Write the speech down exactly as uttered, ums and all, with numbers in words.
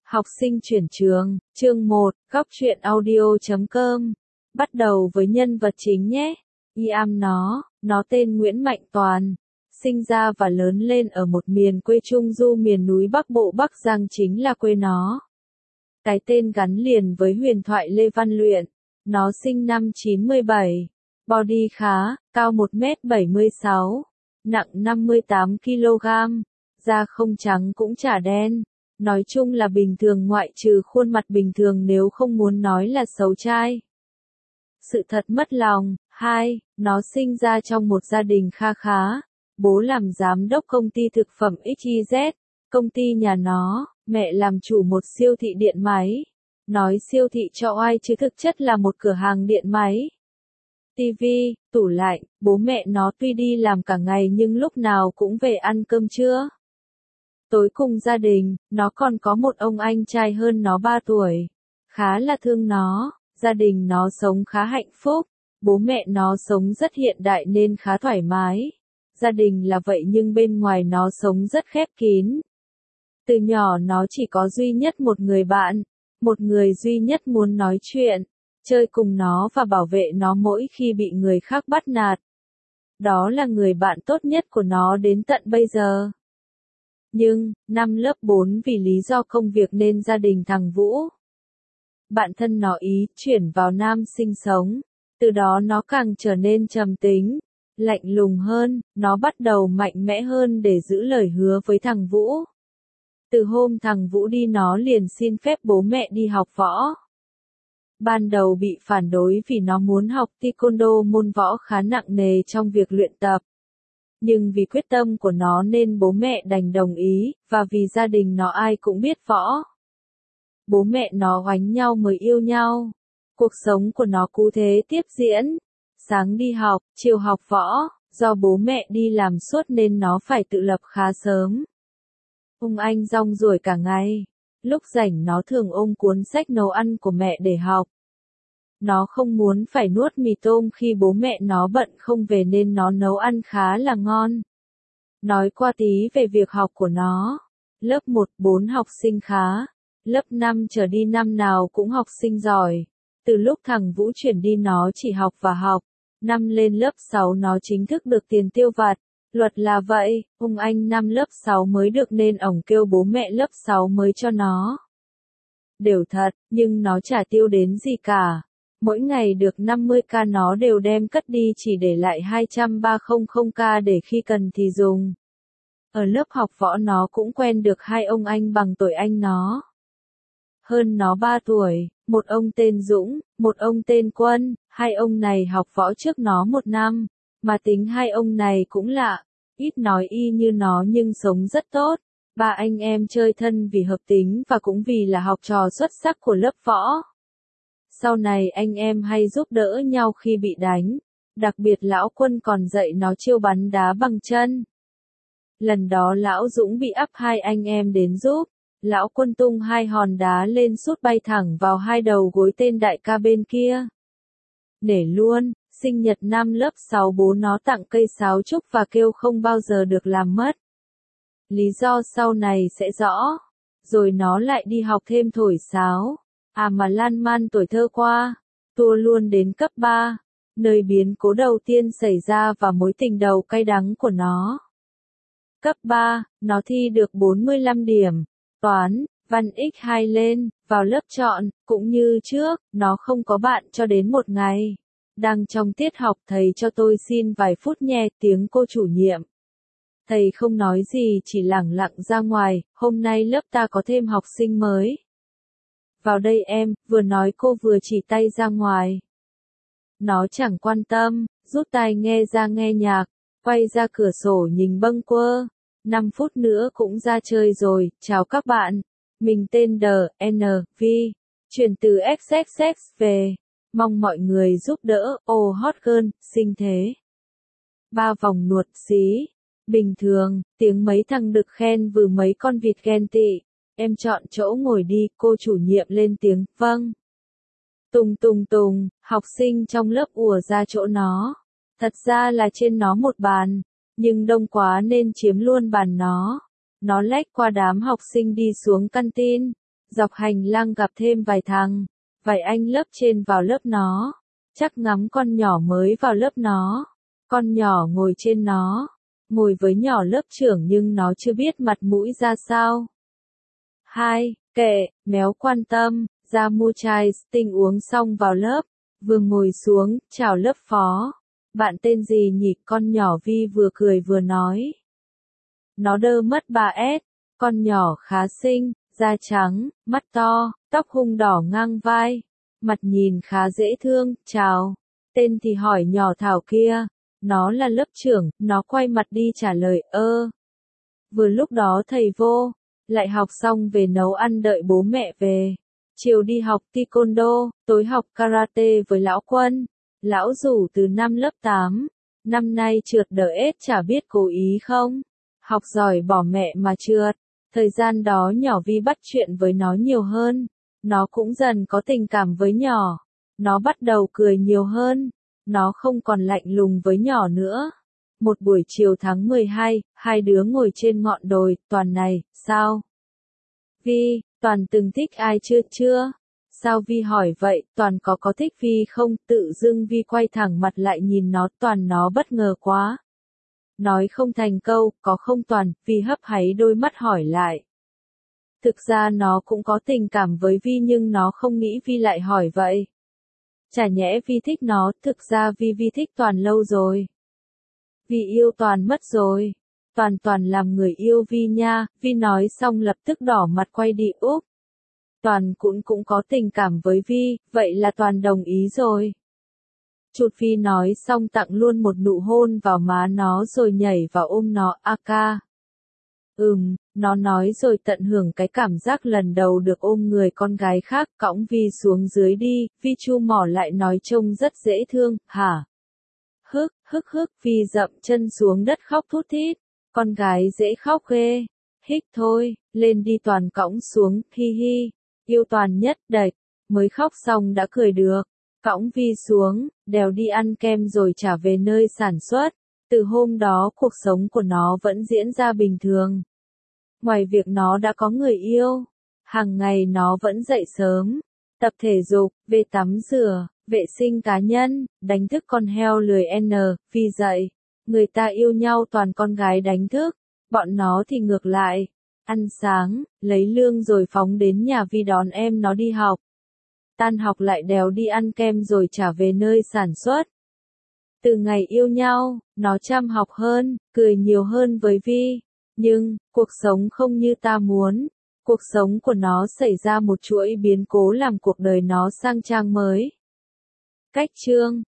Học sinh chuyển trường, chương một, góc truyện audio chấm com. Bắt đầu với nhân vật chính nhé. Iam nó, nó tên Nguyễn Mạnh Toàn. Sinh ra và lớn lên ở một miền quê Trung Du miền núi Bắc Bộ Bắc Giang chính là quê nó. Cái tên gắn liền với huyền thoại Lê Văn Luyện. Nó sinh năm chín mươi bảy. Body khá, cao một mét bảy mươi sáu. Nặng năm mươi tám ki lô gam. Da không trắng cũng chả đen. Nói chung là bình thường ngoại trừ khuôn mặt bình thường nếu không muốn nói là xấu trai. Sự thật mất lòng. Hai, nó sinh ra trong một gia đình kha khá. Bố làm giám đốc công ty thực phẩm ích y dét, công ty nhà nó, mẹ làm chủ một siêu thị điện máy. Nói siêu thị cho oai chứ thực chất là một cửa hàng điện máy. Tivi, tủ lạnh, bố mẹ nó tuy đi làm cả ngày nhưng lúc nào cũng về ăn cơm trưa. Tối cùng gia đình, nó còn có một ông anh trai hơn nó ba tuổi. Khá là thương nó, gia đình nó sống khá hạnh phúc, bố mẹ nó sống rất hiện đại nên khá thoải mái. Gia đình là vậy nhưng bên ngoài nó sống rất khép kín. Từ nhỏ nó chỉ có duy nhất một người bạn, một người duy nhất muốn nói chuyện, chơi cùng nó và bảo vệ nó mỗi khi bị người khác bắt nạt. Đó là người bạn tốt nhất của nó đến tận bây giờ. Nhưng, năm lớp bốn vì lý do công việc nên gia đình thằng Vũ, bạn thân nó ý chuyển vào Nam sinh sống. Từ đó nó càng trở nên trầm tính, lạnh lùng hơn, nó bắt đầu mạnh mẽ hơn để giữ lời hứa với thằng Vũ. Từ hôm thằng Vũ đi nó liền xin phép bố mẹ đi học võ. Ban đầu bị phản đối vì nó muốn học taekwondo, môn võ khá nặng nề trong việc luyện tập. Nhưng vì quyết tâm của nó nên bố mẹ đành đồng ý, và vì gia đình nó ai cũng biết võ. Bố mẹ nó oánh nhau mới yêu nhau. Cuộc sống của nó cứ thế tiếp diễn. Sáng đi học, chiều học võ, do bố mẹ đi làm suốt nên nó phải tự lập khá sớm. Ông anh rong ruổi cả ngày. Lúc rảnh nó thường ôm cuốn sách nấu ăn của mẹ để học. Nó không muốn phải nuốt mì tôm khi bố mẹ nó bận không về nên nó nấu ăn khá là ngon. Nói qua tí về việc học của nó. Lớp một, bốn học sinh khá. Lớp năm trở đi năm nào cũng học sinh giỏi. Từ lúc thằng Vũ chuyển đi nó chỉ học và học. Năm lên lớp sáu nó chính thức được tiền tiêu vặt. Luật là vậy, ông anh năm lớp sáu mới được nên ổng kêu bố mẹ lớp sáu mới cho nó. Đều thật, nhưng nó chả tiêu đến gì cả. Mỗi ngày được năm mươi k nó đều đem cất đi chỉ để lại hai trăm ba mươi k để khi cần thì dùng. Ở lớp học võ nó cũng quen được hai ông anh bằng tuổi anh nó. Hơn nó ba tuổi, một ông tên Dũng, một ông tên Quân, hai ông này học võ trước nó một năm, mà tính hai ông này cũng lạ, ít nói y như nó nhưng sống rất tốt. Ba anh em chơi thân vì hợp tính và cũng vì là học trò xuất sắc của lớp võ. Sau này anh em hay giúp đỡ nhau khi bị đánh, đặc biệt lão Quân còn dạy nó chiêu bắn đá bằng chân. Lần đó lão Dũng bị ắp hai anh em đến giúp. Lão Quân tung hai hòn đá lên sút bay thẳng vào hai đầu gối tên đại ca bên kia. Nể luôn, sinh nhật năm lớp sáu bố nó tặng cây sáo trúc và kêu không bao giờ được làm mất. Lý do sau này sẽ rõ. Rồi nó lại đi học thêm thổi sáo. À mà lan man tuổi thơ qua. Tua luôn đến cấp ba. Nơi biến cố đầu tiên xảy ra và mối tình đầu cay đắng của nó. Cấp ba, nó thi được bốn mươi lăm điểm. Toán, văn x hai lên, vào lớp chọn, cũng như trước, nó không có bạn cho đến một ngày. Đang trong tiết học thầy cho tôi xin vài phút nhé, tiếng cô chủ nhiệm. Thầy không nói gì chỉ lẳng lặng ra ngoài, hôm nay lớp ta có thêm học sinh mới. Vào đây em, vừa nói cô vừa chỉ tay ra ngoài. Nó chẳng quan tâm, rút tai nghe ra nghe nhạc, quay ra cửa sổ nhìn bâng quơ. năm phút nữa cũng ra chơi rồi, chào các bạn. Mình tên đê en vê, chuyển từ ích ích ích về. Mong mọi người giúp đỡ, oh hot girl, xinh thế. Ba vòng nuột xí. Bình thường, tiếng mấy thằng đực khen vừa mấy con vịt ghen tị. Em chọn chỗ ngồi đi, cô chủ nhiệm lên tiếng, vâng. Tùng tùng tùng, học sinh trong lớp ùa ra chỗ nó. Thật ra là trên nó một bàn. Nhưng đông quá nên chiếm luôn bàn nó. Nó lách qua đám học sinh đi xuống canteen. Dọc hành lang gặp thêm vài thằng, vài anh lớp trên vào lớp nó, chắc ngắm con nhỏ mới vào lớp nó. Con nhỏ ngồi trên nó, ngồi với nhỏ lớp trưởng nhưng nó chưa biết mặt mũi ra sao. Hai, kệ, méo quan tâm, ra mua chai Sting uống xong vào lớp, vừa ngồi xuống, chào lớp phó. Bạn tên gì nhỉ? Con nhỏ Vi vừa cười vừa nói. Nó đơ mất bà S, con nhỏ khá xinh, da trắng, mắt to, tóc hung đỏ ngang vai, mặt nhìn khá dễ thương, chào. Tên thì hỏi nhỏ Thảo kia, nó là lớp trưởng, nó quay mặt đi trả lời, ơ. Vừa lúc đó thầy vô, lại học xong về nấu ăn đợi bố mẹ về. Chiều đi học taekwondo, tối học karate với lão Quân. Lão rủ từ năm lớp tám, năm nay trượt đờ ết chả biết cố ý không. Học giỏi bỏ mẹ mà trượt. Thời gian đó nhỏ Vi bắt chuyện với nó nhiều hơn. Nó cũng dần có tình cảm với nhỏ. Nó bắt đầu cười nhiều hơn. Nó không còn lạnh lùng với nhỏ nữa. Một buổi chiều tháng mười hai, hai đứa ngồi trên ngọn đồi, Toàn này, sao? Vi, Toàn từng thích ai chưa chưa? Sao Vi hỏi vậy, Toàn có có thích Vi không? Tự dưng Vi quay thẳng mặt lại nhìn nó, Toàn nó bất ngờ quá. Nói không thành câu, có không Toàn, Vi hấp háy đôi mắt hỏi lại. Thực ra nó cũng có tình cảm với Vi nhưng nó không nghĩ Vi lại hỏi vậy. Chả nhẽ Vi thích nó, thực ra Vi Vi thích Toàn lâu rồi. Vi yêu Toàn mất rồi. Toàn Toàn làm người yêu Vi nha, Vi nói xong lập tức đỏ mặt quay đi úp. Toàn cũng cũng có tình cảm với Vi, vậy là Toàn đồng ý rồi. Chụt Vi nói xong tặng luôn một nụ hôn vào má nó rồi nhảy vào ôm nó, a ca. Ừm, nó nói rồi tận hưởng cái cảm giác lần đầu được ôm người con gái khác, cõng Vi xuống dưới đi, Vi chu mỏ lại nói trông rất dễ thương, hả? Hức, hức hức, Vi dậm chân xuống đất khóc thút thít, con gái dễ khóc ghê. Hích thôi, lên đi Toàn cõng xuống, hi hi, yêu Toàn nhất đạch, mới khóc xong đã cười được. Cõng Vi xuống, đèo đi ăn kem rồi trả về nơi sản xuất. Từ hôm đó cuộc sống của nó vẫn diễn ra bình thường. Ngoài việc nó đã có người yêu, hàng ngày nó vẫn dậy sớm, tập thể dục, về tắm rửa, vệ sinh cá nhân, đánh thức con heo lười N, Vi dậy. Người ta yêu nhau toàn con gái đánh thức, bọn nó thì ngược lại. Ăn sáng, lấy lương rồi phóng đến nhà Vi đón em nó đi học. Tan học lại đèo đi ăn kem rồi trả về nơi sản xuất. Từ ngày yêu nhau, nó chăm học hơn, cười nhiều hơn với Vi. Nhưng, cuộc sống không như ta muốn. Cuộc sống của nó xảy ra một chuỗi biến cố làm cuộc đời nó sang trang mới. Cách chương